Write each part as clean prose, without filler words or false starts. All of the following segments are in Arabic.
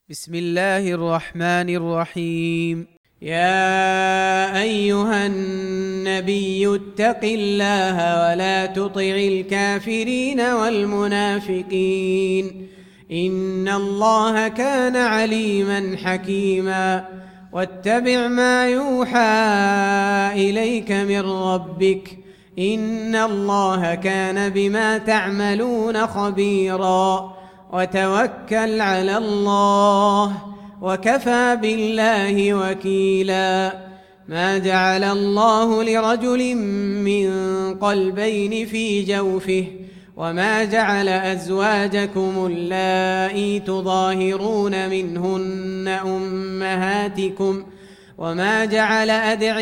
بسم الله الرحمن الرحيم. يا أيها النبي اتق الله ولا تطع الكافرين والمنافقين إن الله كان عليما حكيما. واتبع ما يوحى إليك من ربك إن الله كان بما تعملون خبيرا. وتوكل على الله وكفى بالله وكيلا. ما جعل الله لرجل من قلبين في جوفه وما جعل أزواجكم اللائي تظاهرون منهن أمهاتكم وما جعل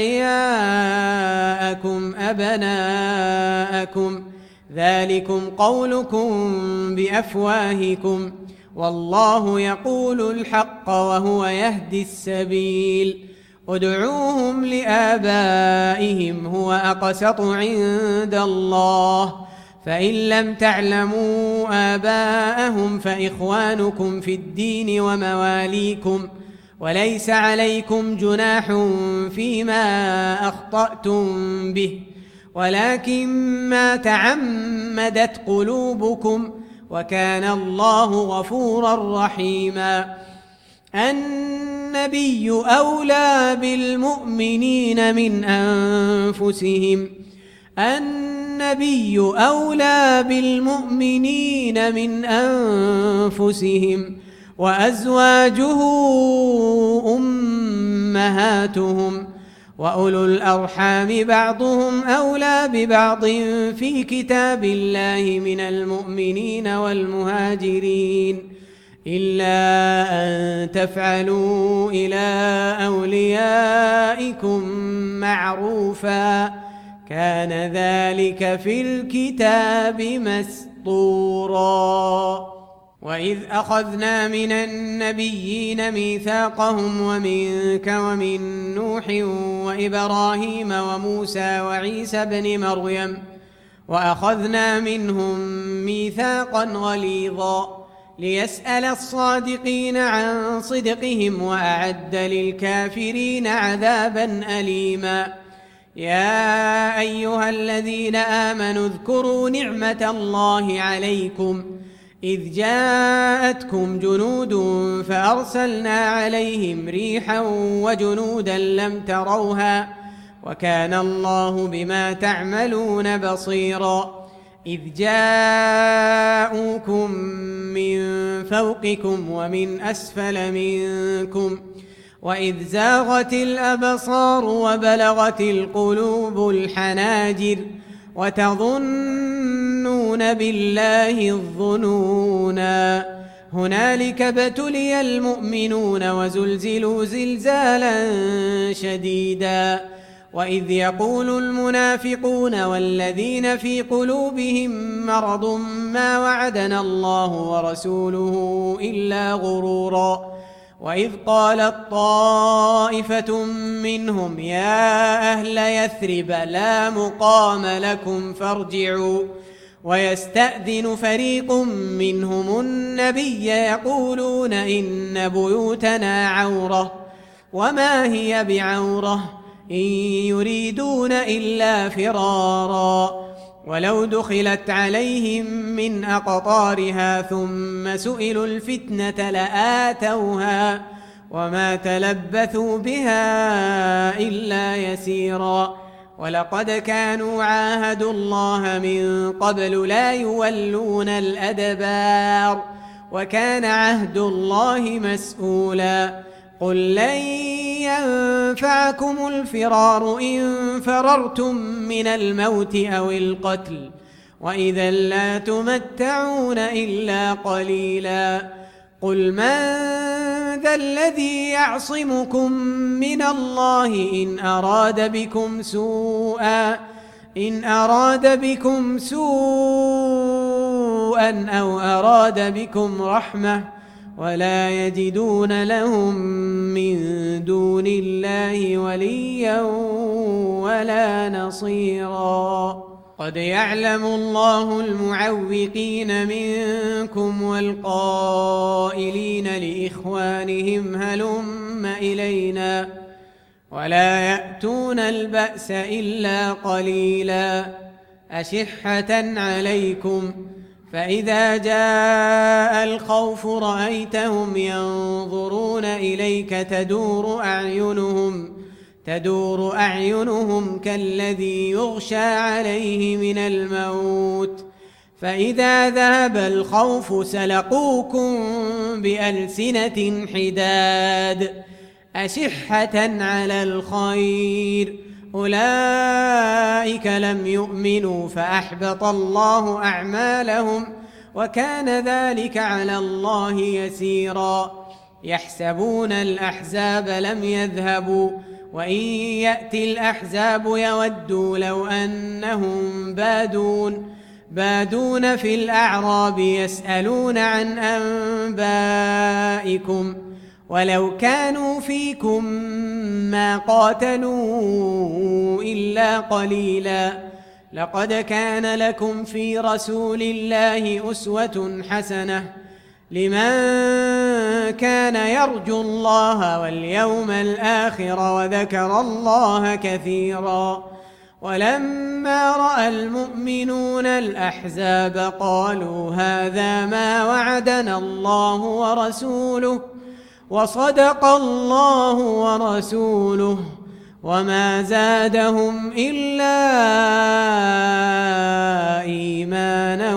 أدعياءكم أبناءكم ذلكم قولكم بأفواهكم والله يقول الحق وهو يهدي السبيل. ادعوهم لآبائهم هو أقسط عند الله فإن لم تعلموا آباءهم فإخوانكم في الدين ومواليكم وليس عليكم جناح فيما أخطأتم به ولكن ما تعمدت قلوبكم وكان الله غفورا رحيما. النبي أولى بالمؤمنين من أنفسهم وأزواجه أمهاتهم وأولو الأرحام بعضهم أولى ببعض في كتاب الله من المؤمنين والمهاجرين إلا أن تفعلوا إلى أوليائكم معروفا كان ذلك في الكتاب مسطورا. وإذ أخذنا من النبيين ميثاقهم ومنك ومن نوح وإبراهيم وموسى وعيسى بن مريم وأخذنا منهم ميثاقا غليظا ليسأل الصادقين عن صدقهم وأعد للكافرين عذابا أليما. يا أيها الذين آمنوا اذكروا نعمة الله عليكم إذ جاءتكم جنود فأرسلنا عليهم ريحا وجنودا لم تروها وكان الله بما تعملون بصيرا. إذ جاءوكم من فوقكم ومن أسفل منكم وإذ زاغت الأبصار وبلغت القلوب الحناجر وتظنون بالله الظنونا هنالك ابتلي المؤمنون وزلزلوا زلزالا شديدا. وإذ يقول المنافقون والذين في قلوبهم مرض ما وعدنا الله ورسوله إلا غرورا. وإذ قالت طائفة منهم يا أهل يثرب لا مقام لكم فارجعوا ويستأذن فريق منهم النبي يقولون إن بيوتنا عورة وما هي بعورة إن يريدون إلا فرارا. ولو دخلت عليهم من أقطارها ثم سئلوا الفتنة لآتوها وما تلبثوا بها إلا يسيرا. ولقد كانوا عاهدوا الله من قبل لا يولون الأدبار وكان عهد الله مسؤولا. قل لن ينفعكم الفرار إن فررتم من الموت أو القتل وإذا لا تمتعون إلا قليلا. قل من ذا الذي يعصمكم من الله إن أراد بكم سوءا أو أراد بكم رحمة ولا يجدون لهم من دون الله وليا ولا نصيرا. قد يعلم الله المعوقين منكم والقائلين لإخوانهم هلم إلينا ولا يأتون البأس إلا قليلا أشحة عليكم فإذا جاء الخوف رأيتهم ينظرون إليك تدور أعينهم كالذي يغشى عليه من الموت فإذا ذهب الخوف سلقوكم بألسنة حداد أشحة على الخير أولئك لم يؤمنوا فأحبط الله أعمالهم وكان ذلك على الله يسيرا يحسبون الأحزاب لم يذهبوا وإن يأتي الأحزاب يودوا لو أنهم بادون في الأعراب يسألون عن أنبائكم ولو كانوا فيكم ما قاتلوا إلا قليلا لقد كان لكم في رسول الله أسوة حسنة لمن كان يرجو الله واليوم الآخر وذكر الله كثيرا ولما رأى المؤمنون الأحزاب قالوا هذا ما وعدنا الله ورسوله وصدق الله ورسوله وما زادهم إلا إيمانا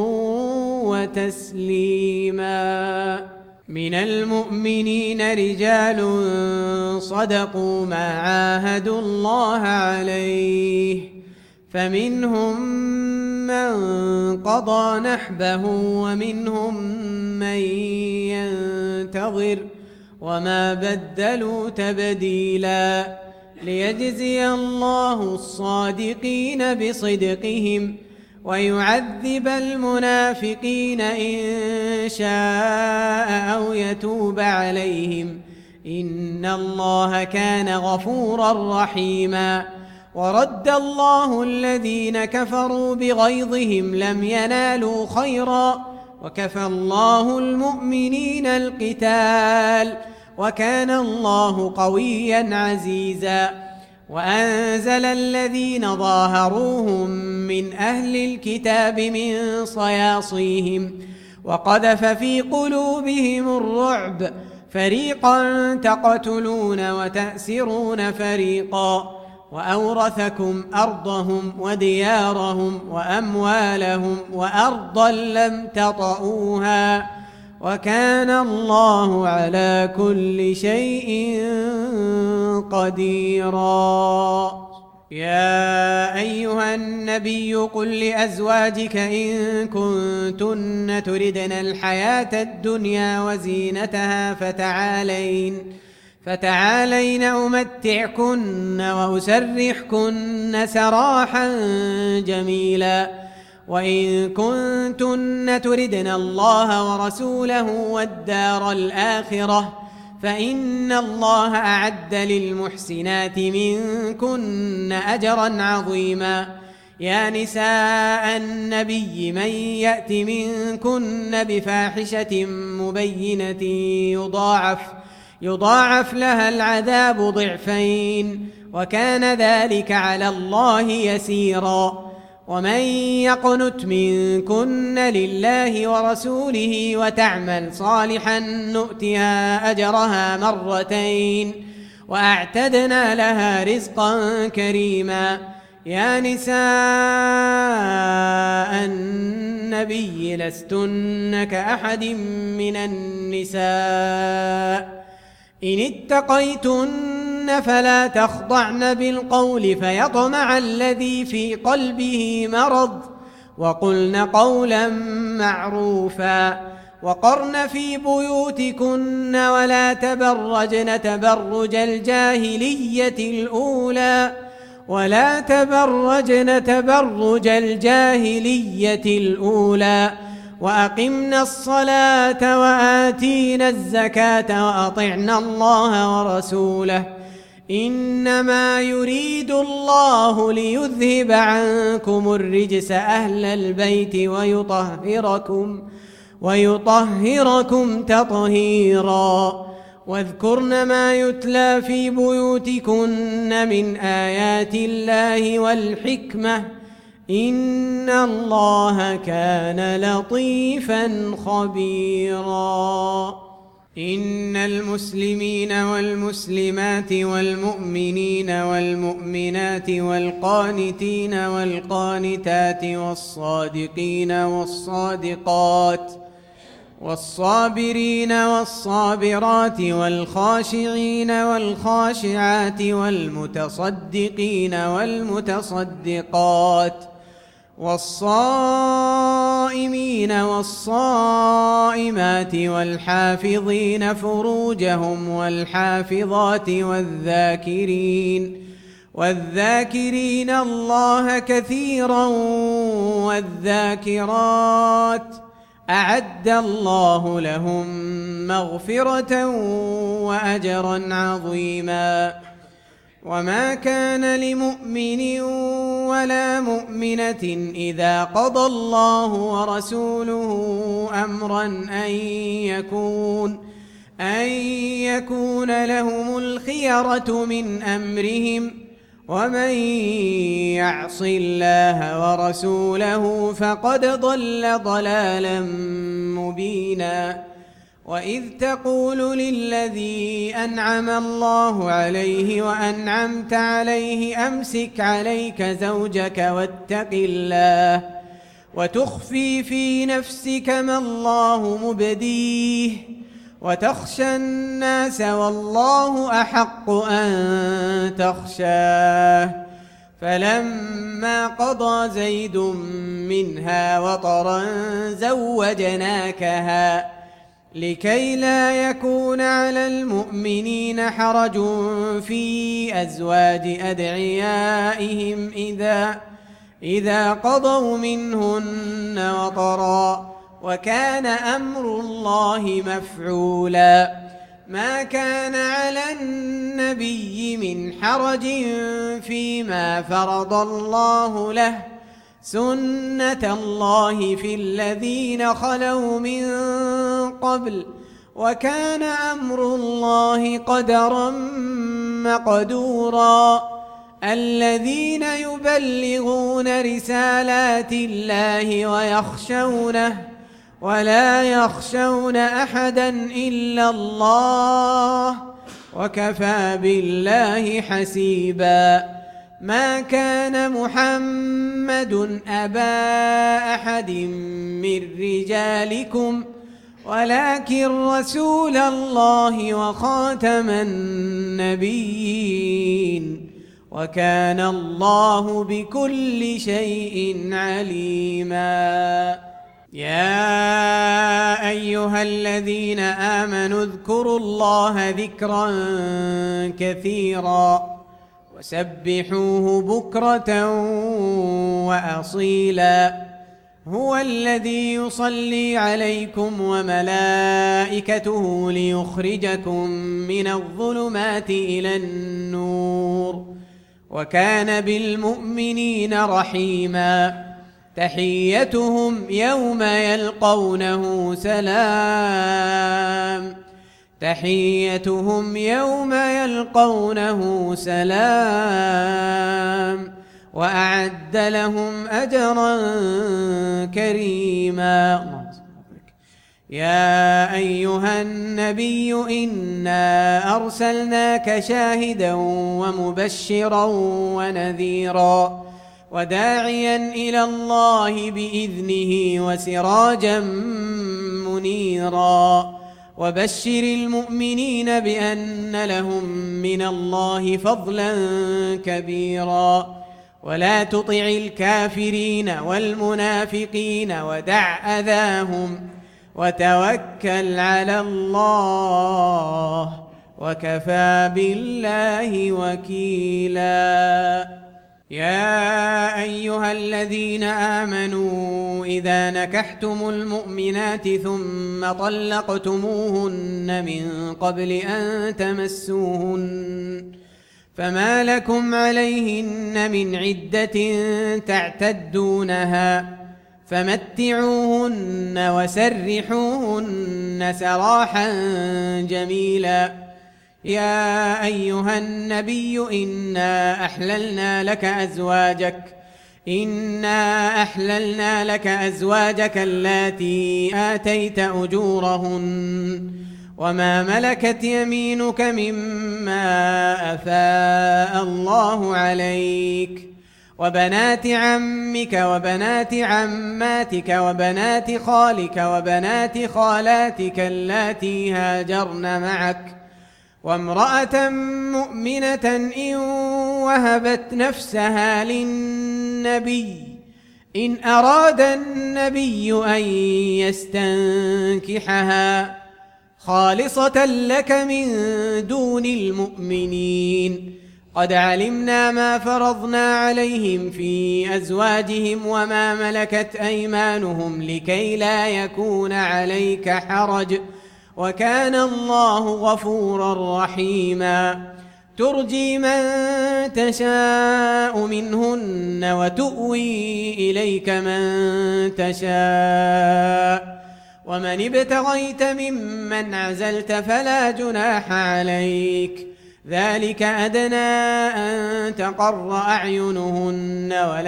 وتسليما من المؤمنين رجال صدقوا ما عاهدوا الله عليه فمنهم من قضى نحبه ومنهم من ينتظر وما بدلوا تبديلا ليجزي الله الصادقين بصدقهم ويعذب المنافقين إن شاء أو يتوب عليهم إن الله كان غفورا رحيما ورد الله الذين كفروا بغيظهم لم ينالوا خيرا وكفى الله المؤمنين القتال وكان الله قويا عزيزا وأنزل الذين ظاهروهم من أهل الكتاب من صياصيهم وقذف في قلوبهم الرعب فريقا تقتلون وتأسرون فريقا وأورثكم أرضهم وديارهم وأموالهم وأرضا لم تطئوها وكان الله على كل شيء قديرا يا أيها النبي قل لأزواجك إن كنتن تردن الحياة الدنيا وزينتها فتعالين أمتعكن وأسرحكن سراحا جميلا وإن كنتن تردن الله ورسوله والدار الآخرة فإن الله أعد للمحسنات منكن أجرا عظيما يا نساء النبي من يأت منكن بفاحشة مبينة يضاعف لها العذاب ضعفين وكان ذلك على الله يسيرا ومن يقنت منكن لله ورسوله وتعمل صالحا نؤتها أجرها مرتين وأعتدنا لها رزقا كريما يا نساء النبي لستن كأحد من النساء إن اتقيتن فلا تخضعن بالقول فيطمع الذي في قلبه مرض وقلن قولا معروفا وقرن في بيوتكن ولا تبرجن تبرج الجاهلية الأولى وأقمنا الصلاة وآتينا الزكاة وأطعنا الله ورسوله إنما يريد الله ليذهب عنكم الرجس أهل البيت ويطهركم تطهيرا واذكرن ما يتلى في بيوتكن من آيات الله والحكمة إن الله كان لطيفا خبيرا إن المسلمين والمسلمات والمؤمنين والمؤمنات والقانتين والقانتات والصادقين والصادقات والصابرين والصابرات والخاشعين والخاشعات والمتصدقين والمتصدقات والصائمين والصائمات والحافظين فروجهم والحافظات والذاكرين الله كثيرا والذاكرات أعد الله لهم مغفرة وأجرا عظيما وما كان لمؤمن ولا مؤمنة إذا قضى الله ورسوله أمرا أن يكون لهم الخيرة من أمرهم ومن يعص الله ورسوله فقد ضل ضلالا مبينا وإذ تقول للذي أنعم الله عليه وأنعمت عليه أمسك عليك زوجك واتق الله وتخفي في نفسك ما الله مبديه وتخشى الناس والله أحق أن تخشاه فلما قضى زيد منها وطرا زوجناكها لكي لا يكون على المؤمنين حرج في أزواج أدعيائهم إذا قضوا منهن وطرا وكان أمر الله مفعولا ما كان على النبي من حرج فيما فرض الله له سنة الله في الذين خلوا من قبل وكان أمر الله قدرا مقدورا الذين يبلغون رسالات الله ويخشونه ولا يخشون أحدا إلا الله وكفى بالله حسيبا ما كان محمد أبا أحد من رجالكم ولكن رسول الله وخاتم النبيين وكان الله بكل شيء عليما يا أيها الذين آمنوا اذكروا الله ذكرا كثيرا وسبحوه بكرة وأصيلا هو الذي يصلي عليكم وملائكته ليخرجكم من الظلمات إلى النور وكان بالمؤمنين رحيما تحيتهم يوم يلقونه سلام وأعد لهم أجرا كريما يا أيها النبي إنا أرسلناك شاهدا ومبشرا ونذيرا وداعيا إلى الله بإذنه وسراجا منيرا وبشر المؤمنين بأن لهم من الله فضلا كبيرا ولا تطع الكافرين والمنافقين ودع أذاهم وتوكل على الله وكفى بالله وكيلا يا أيها الذين آمنوا إذا نكحتم المؤمنات ثم طلقتموهن من قبل أن تمسوهن فما لكم عليهن من عدة تعتدونها فمتعوهن وسرحوهن سراحا جميلا. يا أيها النبي إنا أحللنا لك أزواجك اللاتي آتيت أجورهن وما ملكت يمينك مما أفاء الله عليك وبنات عمك وبنات عماتك وبنات خالك وبنات خالاتك اللاتي هاجرن معك وامرأة مؤمنة إن وهبت نفسها للنبي إن أراد النبي أن يستنكحها خالصة لك من دون المؤمنين. قد علمنا ما فرضنا عليهم في أزواجهم وما ملكت أيمانهم لكي لا يكون عليك حرج وكان الله غفورا رحيما. ترجي من تشاء منهن وتؤوي إليك من تشاء ومن ابتغيت ممن عزلت فلا جناح عليك ذلك أدنى أن تقر أعينهن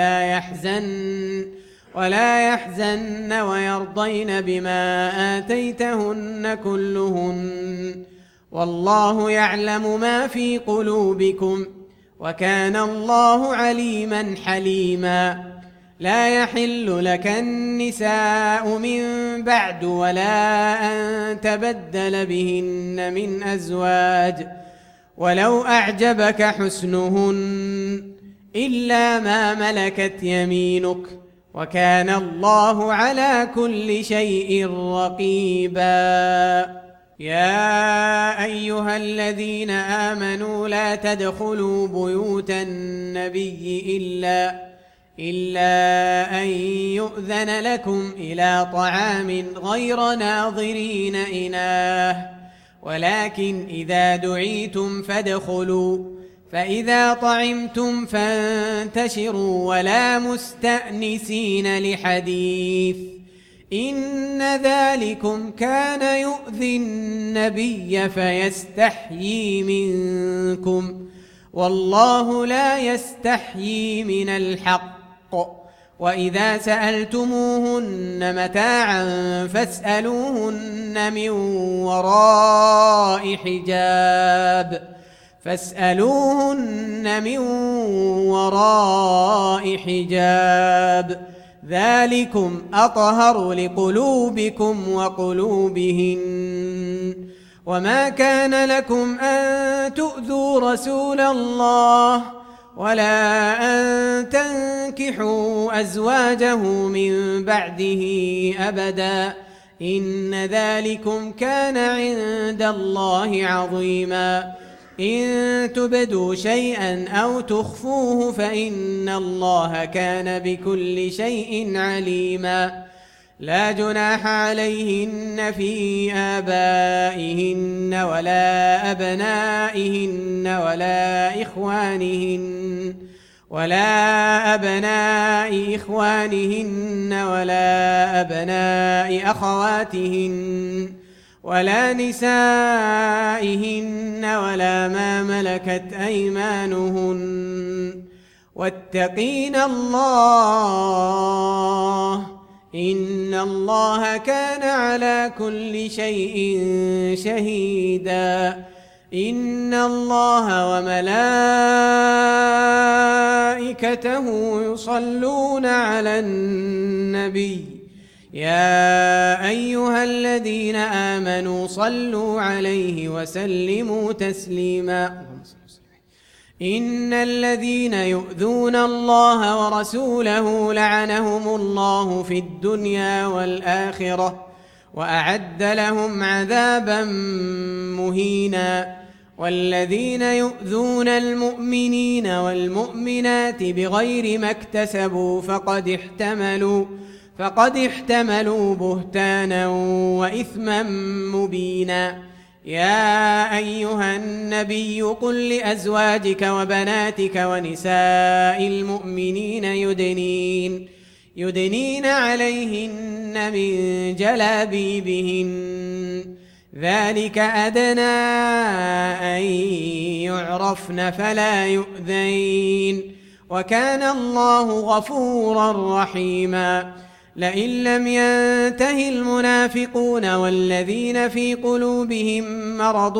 ولا يحزن ويرضين بما آتيتهن كلهن والله يعلم ما في قلوبكم وكان الله عليما حليما. لا يحل لك النساء من بعد ولا أن تبدل بهن من أزواج ولو أعجبك حسنهن إلا ما ملكت يمينك وكان الله على كل شيء رقيبا. يا أيها الذين آمنوا لا تدخلوا بيوت النبي إلا أن يؤذن لكم إلى طعام غير ناظرين إناه ولكن إذا دعيتم فادخلوا فإذا طعمتم فانتشروا ولا مستأنسين لحديث إن ذلكم كان يؤذي النبي فيستحيي منكم والله لا يستحيي من الحق. وإذا سألتموهن متاعا فاسألوهن من وراء حجاب ذلكم أطهر لقلوبكم وقلوبهن. وما كان لكم أن تؤذوا رسول الله ولا أن تنكحوا أزواجه من بعده أبدا إن ذلكم كان عند الله عظيما. إن تبدوا شيئا أو تخفوه فإن الله كان بكل شيء عليما. لا جناح عليهن في آبائهن ولا أبنائهن ولا أبناء إخوانهن ولا أبناء أخواتهن ولا نسائهن ولا ما ملكت أيمانهن واتقين الله إن الله كان على كل شيء شهيدا. إن الله وملائكته يصلون على النبي يا أيها الذين آمنوا صلوا عليه وسلموا تسليما. إن الذين يؤذون الله ورسوله لعنهم الله في الدنيا والآخرة وأعد لهم عذابا مهينا. والذين يؤذون المؤمنين والمؤمنات بغير ما اكتسبوا فقد احتملوا بهتانا وإثما مبينا. يا أيها النبي قل لأزواجك وبناتك ونساء المؤمنين يدنين عليهن من جلابيبهن ذلك أدنى أن يعرفن فلا يؤذين وكان الله غفورا رحيما لئن لم ينته المنافقون والذين في قلوبهم مرض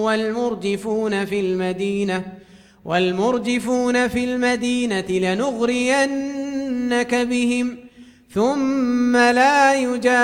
والمرجفون في المدينة لنغرينك بهم ثم لا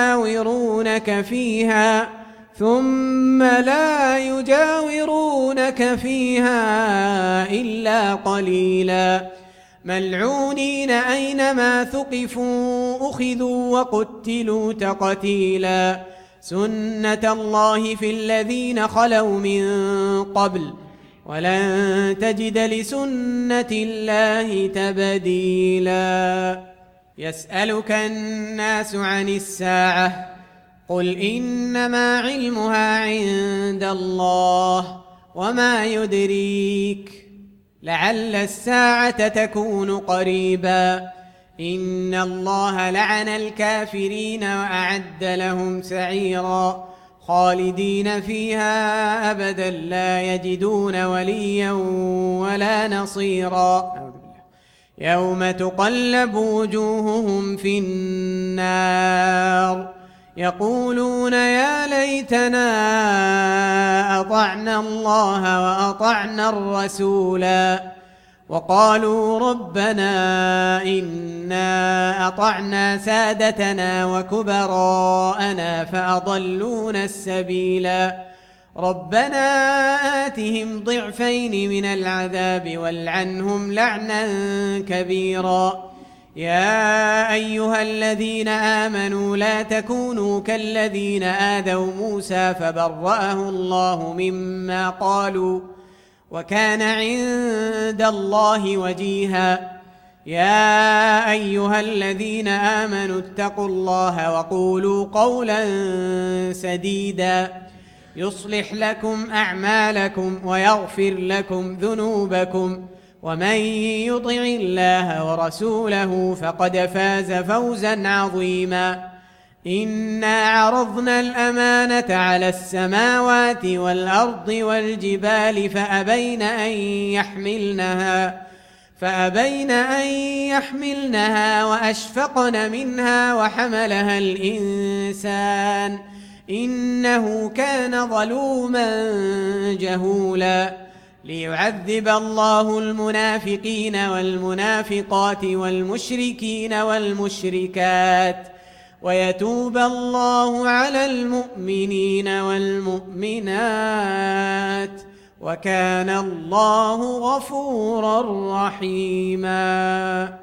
يجاورونك فيها إلا قليلا ملعونين أينما ثقفوا أخذوا وقتلوا تقتيلا سنة الله في الذين خلوا من قبل ولن تجد لسنة الله تبديلا يسألك الناس عن الساعة قل إنما علمها عند الله وما يدريك لعل الساعة تكون قريبا إن الله لعن الكافرين وأعد لهم سعيرا خالدين فيها أبدا لا يجدون وليا ولا نصيرا يوم تقلب وجوههم في النار يقولون يا ليتنا أطعنا الله وأطعنا الرسولا وقالوا ربنا إنا أطعنا سادتنا وكبراءنا فأضلونا السبيلا ربنا آتهم ضعفين من العذاب والعنهم لعنا كبيرا يا أيها الذين آمنوا لا تكونوا كالذين آذوا موسى فبرأه الله مما قالوا وكان عند الله وجيها يا أيها الذين آمنوا اتقوا الله وقولوا قولا سديدا يصلح لكم أعمالكم ويغفر لكم ذنوبكم ومن يطع الله ورسوله فقد فاز فوزا عظيما إنا عرضنا الأمانة على السماوات والأرض والجبال فأبين أن يحملنها وأشفقن منها وحملها الإنسان إنه كان ظلوما جهولا ليعذب الله المنافقين والمنافقات والمشركين والمشركات ويتوب الله على المؤمنين والمؤمنات وكان الله غفورا رحيما